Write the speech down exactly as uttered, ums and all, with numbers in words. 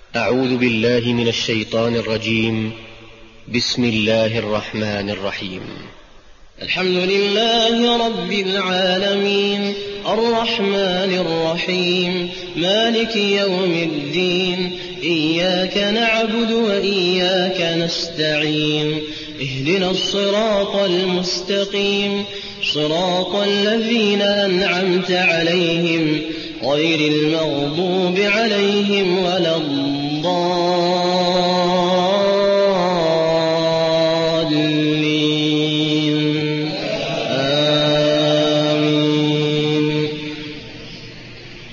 أعوذ بالله من الشيطان الرجيم. بسم الله الرحمن الرحيم. الحمد لله رب العالمين، الرحمن الرحيم، مالك يوم الدين، إياك نعبد وإياك نستعين، اهدنا الصراط المستقيم، صراط الذين أنعمت عليهم غير المغضوب عليهم ولا الضالين.